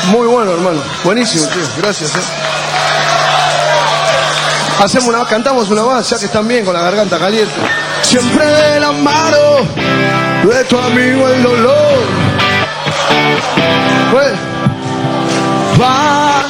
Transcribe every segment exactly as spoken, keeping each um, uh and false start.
Muy bueno, hermano. Buenísimo, tío. Gracias, eh. Hacemos una, cantamos una más, ya que están bien con la garganta caliente. Siempre de la mano de tu amigo el dolor. Pues, va.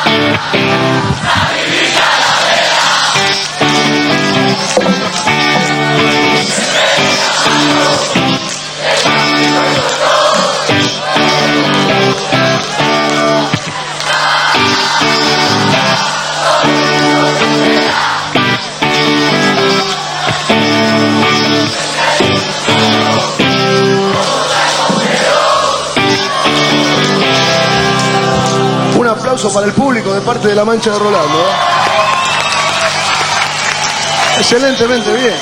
Un aplauso para el público de parte de La Mancha de Rolando, ¿eh? Excelentemente bien.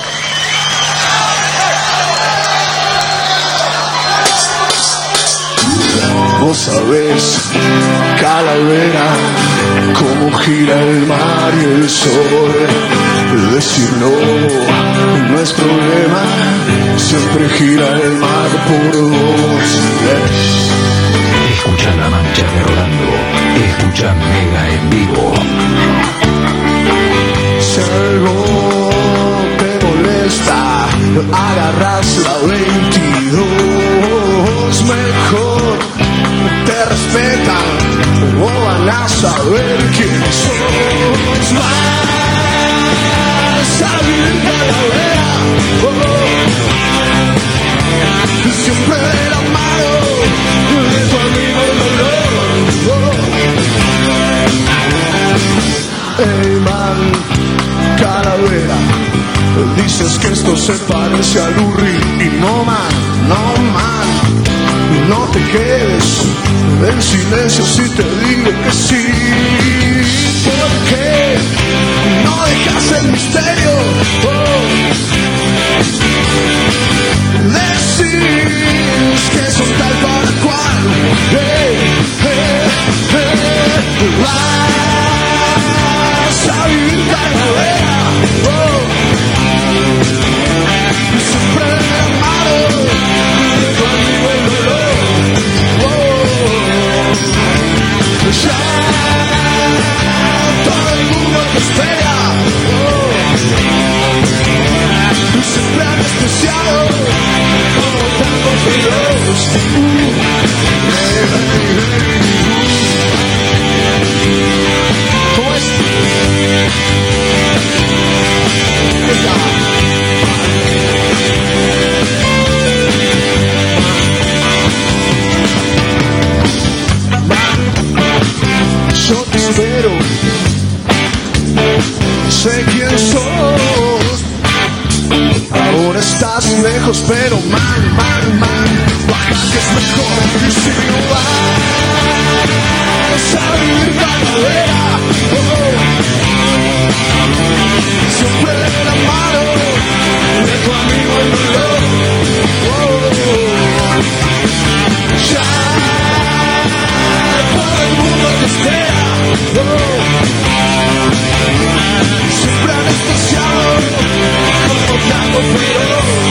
Vos sabés, calavera, cómo gira el mar y el sol. Decir no, no es problema, siempre gira el mar por vos. Escucha La Mancha de Rolando, escucha Mega en vivo. Si algo te molesta, agarras la veintidós, mejor te respetan o van a saber quién sos. Vas a vivir calavera, oh, siempre de la mano de tu amigo el dolor. Oh. Hey man, calavera, dices que esto se parece a Lurri y no man, no man. No te quedes en silencio si te digo que sí. ¿Por qué no dejas el misterio? Oh. Decís que son tal para cual. Hey, hey, hey. Vas a vivir calavera. Oh. Siempre de la mano de tu amigo el dolor. Ya todo el mundo te espera, oh. Siempre anestesiado como tantos videos. ¿Cómo es? Yo te espero, sé quién sos. Ahora estás lejos, pero man, man, man, baja que es mejor. Y si no vas a vivir calavera, oh, siempre de la mano de tu amigo el dolor. Oh, ya todo el mundo te espera. Oh, siempre anestesiado como tanto frío.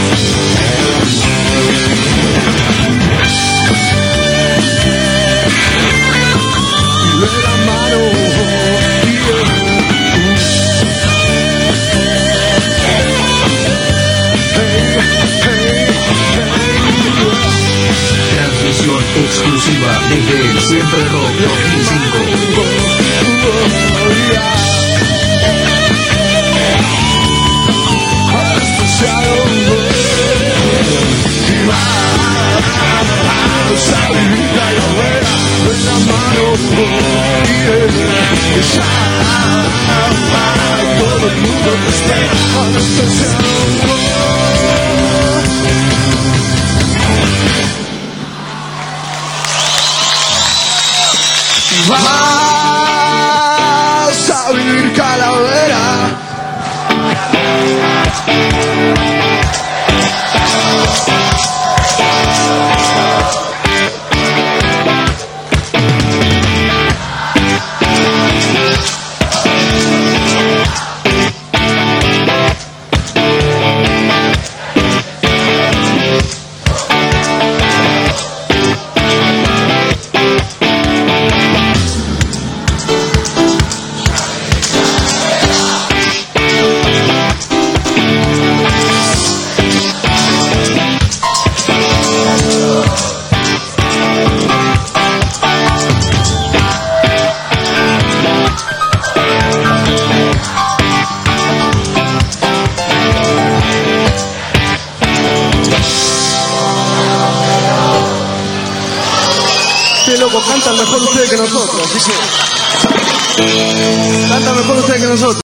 Y de la mano, Transmisión exclusiva desde el Siempre Rock dos mil cinco. todo el mundo te espera. Vas a vivir calavera. loco, cantan mejor ustedes que nosotros, así que... Cantan mejor ustedes que nosotros.